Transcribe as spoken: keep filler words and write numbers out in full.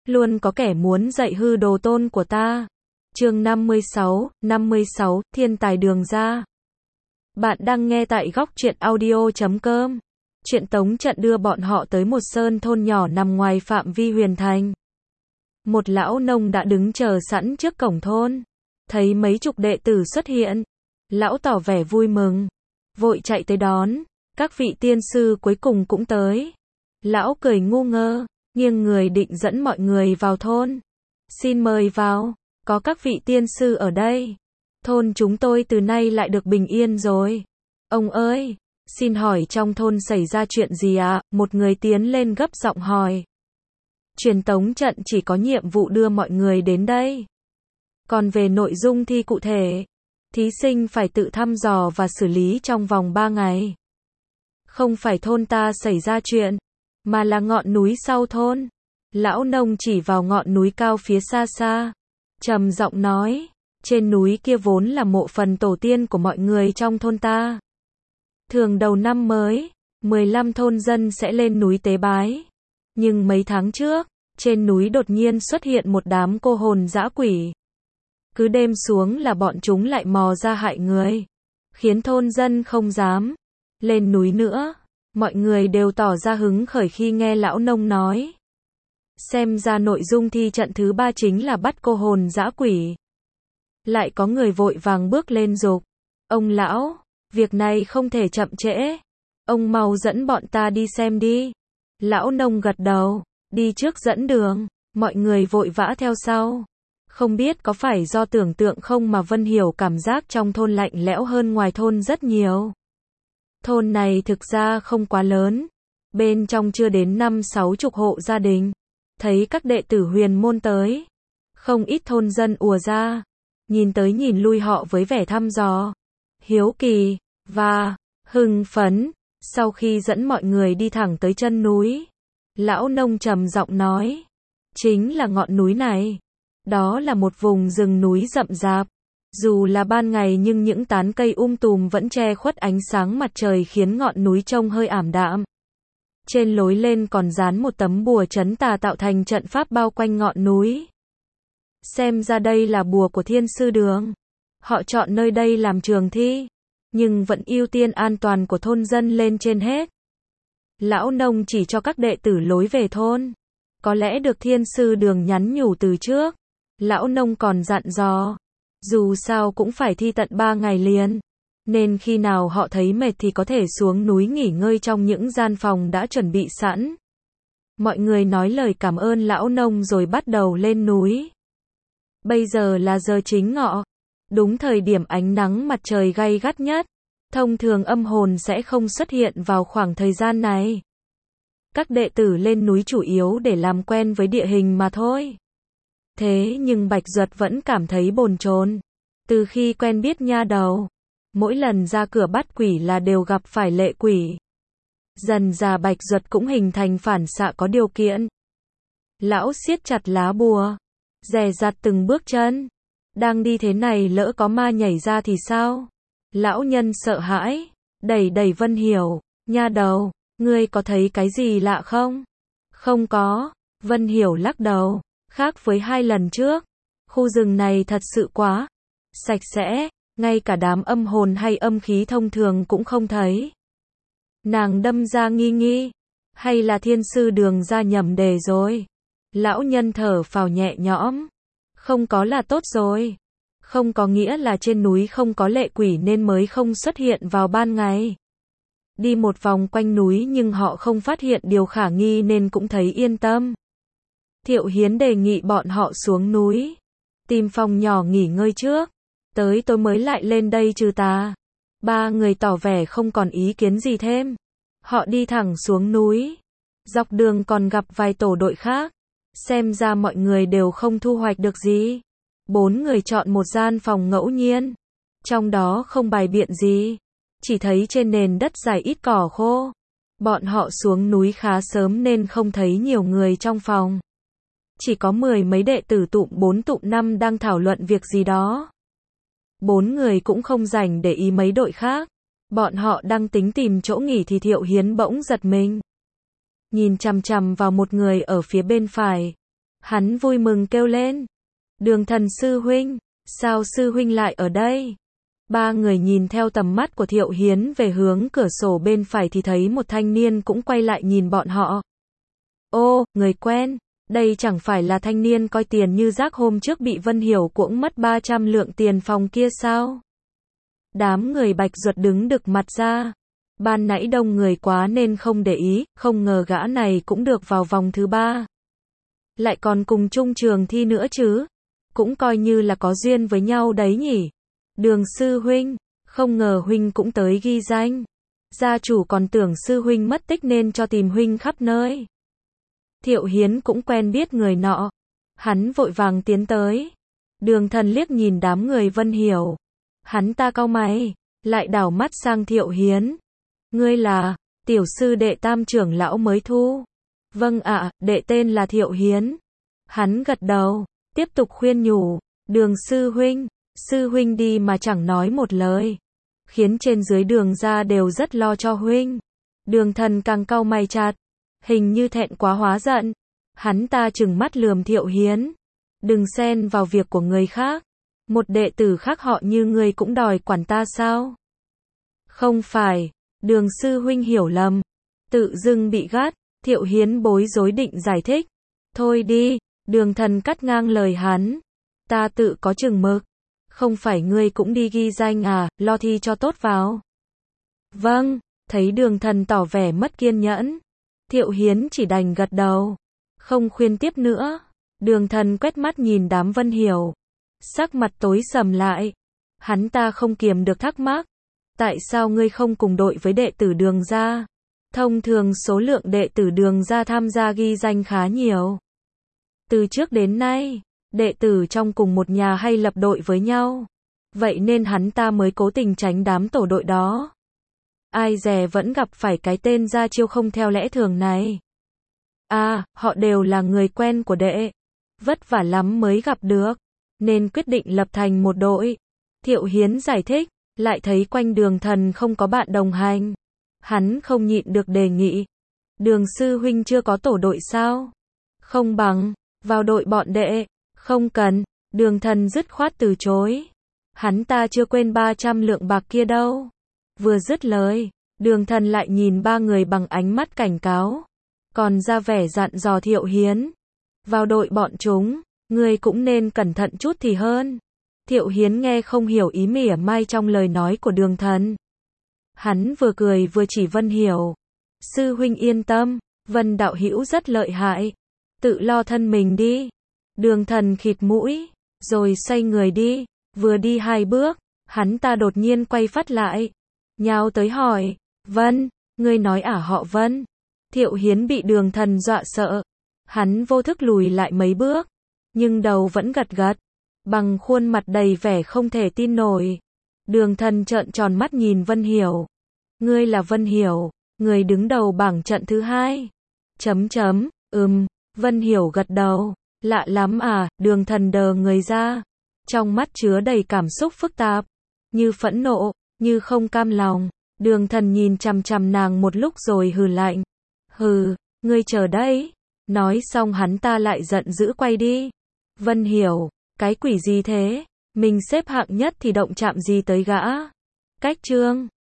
luôn có kẻ muốn dạy hư đồ tôn của ta. Chương năm mươi sáu, năm mươi sáu, Thiên tài đường ra. Bạn đang nghe tại góc truyện audio chấm com. Chuyện tống trận đưa bọn họ tới một sơn thôn nhỏ nằm ngoài phạm vi huyền thành. Một lão nông đã đứng chờ sẵn trước cổng thôn. Thấy mấy chục đệ tử xuất hiện. Lão tỏ vẻ vui mừng. Vội chạy tới đón. Các vị tiên sư cuối cùng cũng tới. Lão cười ngu ngơ. Nghiêng người định dẫn mọi người vào thôn. Xin mời vào. Có các vị tiên sư ở đây. Thôn chúng tôi từ nay lại được bình yên rồi. Ông ơi, xin hỏi trong thôn xảy ra chuyện gì ạ? À? Một người tiến lên gấp giọng hỏi. Truyền tống trận chỉ có nhiệm vụ đưa mọi người đến đây. Còn về nội dung thi cụ thể, thí sinh phải tự thăm dò và xử lý trong vòng ba ngày. Không phải thôn ta xảy ra chuyện, mà là ngọn núi sau thôn. Lão nông chỉ vào ngọn núi cao phía xa xa. Trầm giọng nói, trên núi kia vốn là mộ phần tổ tiên của mọi người trong thôn ta. Thường đầu năm mới, mười lăm thôn dân sẽ lên núi tế bái. Nhưng mấy tháng trước, trên núi đột nhiên xuất hiện một đám cô hồn dã quỷ. Cứ đêm xuống là bọn chúng lại mò ra hại người. Khiến thôn dân không dám lên núi nữa. Mọi người đều tỏ ra hứng khởi khi nghe lão nông nói. Xem ra nội dung thi trận thứ ba chính là bắt cô hồn dã quỷ. Lại có người vội vàng bước lên giục. Ông lão, việc này không thể chậm trễ. Ông mau dẫn bọn ta đi xem đi. Lão nông gật đầu, đi trước dẫn đường. Mọi người vội vã theo sau. Không biết có phải do tưởng tượng không mà Vân Hiểu cảm giác trong thôn lạnh lẽo hơn ngoài thôn rất nhiều. Thôn này thực ra không quá lớn. Bên trong chưa đến năm sáu chục hộ gia đình. Thấy các đệ tử huyền môn tới. Không ít thôn dân ùa ra. Nhìn tới nhìn lui họ với vẻ thăm dò, hiếu kỳ, và hưng phấn. Sau khi dẫn mọi người đi thẳng tới chân núi, lão nông trầm giọng nói. Chính là ngọn núi này. Đó là một vùng rừng núi rậm rạp. Dù là ban ngày nhưng những tán cây um tùm vẫn che khuất ánh sáng mặt trời khiến ngọn núi trông hơi ảm đạm. Trên lối lên còn dán một tấm bùa trấn tà tạo thành trận pháp bao quanh ngọn núi. Xem ra đây là bùa của Thiên Sư Đường. Họ chọn nơi đây làm trường thi, nhưng vẫn ưu tiên an toàn của thôn dân lên trên hết. Lão nông chỉ cho các đệ tử lối về thôn. Có lẽ được Thiên Sư Đường nhắn nhủ từ trước. Lão nông còn dặn dò. Dù sao cũng phải thi tận ba ngày liền. Nên khi nào họ thấy mệt thì có thể xuống núi nghỉ ngơi trong những gian phòng đã chuẩn bị sẵn. Mọi người nói lời cảm ơn lão nông rồi bắt đầu lên núi. Bây giờ là giờ chính ngọ. Đúng thời điểm ánh nắng mặt trời gay gắt nhất. Thông thường âm hồn sẽ không xuất hiện vào khoảng thời gian này. Các đệ tử lên núi chủ yếu để làm quen với địa hình mà thôi. Thế nhưng Bạch Duật vẫn cảm thấy bồn chồn. Từ khi quen biết nha đầu, mỗi lần ra cửa bắt quỷ là đều gặp phải lệ quỷ. Dần dà Bạch Duật cũng hình thành phản xạ có điều kiện. Lão siết chặt lá bùa, dè dặt từng bước chân. Đang đi thế này lỡ có ma nhảy ra thì sao? Lão nhân sợ hãi, đẩy đẩy Vân Hiểu. Nha đầu, ngươi có thấy cái gì lạ không? Không có. Vân Hiểu lắc đầu. Khác với hai lần trước, khu rừng này thật sự quá sạch sẽ, ngay cả đám âm hồn hay âm khí thông thường cũng không thấy. Nàng đâm ra nghi nghi, hay là Thiên Sư Đường ra nhầm đề rồi? Lão nhân thở phào nhẹ nhõm, không có là tốt rồi. Không có nghĩa là trên núi không có lệ quỷ nên mới không xuất hiện vào ban ngày. Đi một vòng quanh núi nhưng họ không phát hiện điều khả nghi nên cũng thấy yên tâm. Thiệu Hiến đề nghị bọn họ xuống núi, tìm phòng nhỏ nghỉ ngơi trước, tới tối mới lại lên đây trừ tà. Ba người tỏ vẻ không còn ý kiến gì thêm. Họ đi thẳng xuống núi. Dọc đường còn gặp vài tổ đội khác. Xem ra mọi người đều không thu hoạch được gì. Bốn người chọn một gian phòng ngẫu nhiên. Trong đó không bày biện gì. Chỉ thấy trên nền đất dài ít cỏ khô. Bọn họ xuống núi khá sớm nên không thấy nhiều người trong phòng. Chỉ có mười mấy đệ tử tụm bốn tụm năm đang thảo luận việc gì đó. Bốn người cũng không rảnh để ý mấy đội khác. Bọn họ đang tính tìm chỗ nghỉ thì Thiệu Hiến bỗng giật mình. Nhìn chằm chằm vào một người ở phía bên phải. Hắn vui mừng kêu lên. Đường Thần sư huynh, sao sư huynh lại ở đây? Ba người nhìn theo tầm mắt của Thiệu Hiến về hướng cửa sổ bên phải thì thấy một thanh niên cũng quay lại nhìn bọn họ. Ô, người quen, đây chẳng phải là thanh niên coi tiền như rác hôm trước bị Vân Hiểu cũng mất ba trăm lượng tiền phòng kia sao? Đám người Bạch Duật đứng đực mặt ra. Ban nãy đông người quá nên không để ý, không ngờ gã này cũng được vào vòng thứ ba. Lại còn cùng chung trường thi nữa chứ. Cũng coi như là có duyên với nhau đấy nhỉ. Đường sư huynh, không ngờ huynh cũng tới ghi danh. Gia chủ còn tưởng sư huynh mất tích nên cho tìm huynh khắp nơi. Thiệu Hiến cũng quen biết người nọ. Hắn vội vàng tiến tới. Đường Thần liếc nhìn đám người Vân Hiểu. Hắn ta cau mày, lại đảo mắt sang Thiệu Hiến. Ngươi là, tiểu sư đệ Tam trưởng lão mới thu. Vâng ạ, đệ tên là Thiệu Hiến. Hắn gật đầu, tiếp tục khuyên nhủ. Đường sư huynh, sư huynh đi mà chẳng nói một lời. Khiến trên dưới Đường gia đều rất lo cho huynh. Đường Thần càng cau mày chặt. Hình như thẹn quá hóa giận. Hắn ta trừng mắt lườm Thiệu Hiến. Đừng xen vào việc của người khác. Một đệ tử khác họ như ngươi cũng đòi quản ta sao? Không phải, Đường sư huynh hiểu lầm. Tự dưng bị gắt, Thiệu Hiến bối rối định giải thích. Thôi đi, Đường Thần cắt ngang lời hắn. Ta tự có chừng mực. Không phải ngươi cũng đi ghi danh à, lo thi cho tốt vào. Vâng, thấy Đường Thần tỏ vẻ mất kiên nhẫn. Thiệu Hiến chỉ đành gật đầu. Không khuyên tiếp nữa. Đường Thần quét mắt nhìn đám Vân Hiểu. Sắc mặt tối sầm lại. Hắn ta không kiềm được thắc mắc. Tại sao ngươi không cùng đội với đệ tử Đường gia? Thông thường số lượng đệ tử Đường gia tham gia ghi danh khá nhiều. Từ trước đến nay, đệ tử trong cùng một nhà hay lập đội với nhau. Vậy nên hắn ta mới cố tình tránh đám tổ đội đó. Ai dè vẫn gặp phải cái tên ra chiêu không theo lẽ thường này. À, họ đều là người quen của đệ. Vất vả lắm mới gặp được. Nên quyết định lập thành một đội. Thiệu Hiến giải thích, lại thấy quanh Đường Thần không có bạn đồng hành. Hắn không nhịn được đề nghị. Đường sư huynh chưa có tổ đội sao? Không bằng, vào đội bọn đệ. Không cần, Đường Thần dứt khoát từ chối. Hắn ta chưa quên ba trăm lượng bạc kia đâu. Vừa dứt lời, Đường Thần lại nhìn ba người bằng ánh mắt cảnh cáo. Còn ra vẻ dặn dò Thiệu Hiến. Vào đội bọn chúng, ngươi cũng nên cẩn thận chút thì hơn. Thiệu Hiến nghe không hiểu ý mỉa mai trong lời nói của Đường Thần. Hắn vừa cười vừa chỉ Vân Hiểu. Sư huynh yên tâm, Vân đạo hữu rất lợi hại. Tự lo thân mình đi. Đường Thần khịt mũi, rồi xoay người đi. Vừa đi hai bước, hắn ta đột nhiên quay phát lại. Nhào tới hỏi, Vân, ngươi nói ả họ Vân. Thiệu Hiến bị Đường Thần dọa sợ. Hắn vô thức lùi lại mấy bước. Nhưng đầu vẫn gật gật. Bằng khuôn mặt đầy vẻ không thể tin nổi. Đường Thần trợn tròn mắt nhìn Vân Hiểu. Ngươi là Vân Hiểu, người đứng đầu bảng trận thứ hai. Chấm chấm, ừm, Vân Hiểu gật đầu. Lạ lắm à, Đường Thần đờ người ra. Trong mắt chứa đầy cảm xúc phức tạp. Như phẫn nộ, như không cam lòng. Đường Thần nhìn chằm chằm nàng một lúc rồi hừ lạnh. Hừ, ngươi chờ đấy. Nói xong hắn ta lại giận dữ quay đi. Vân Hiểu, cái quỷ gì thế? Mình xếp hạng nhất thì động chạm gì tới gã? Cách chương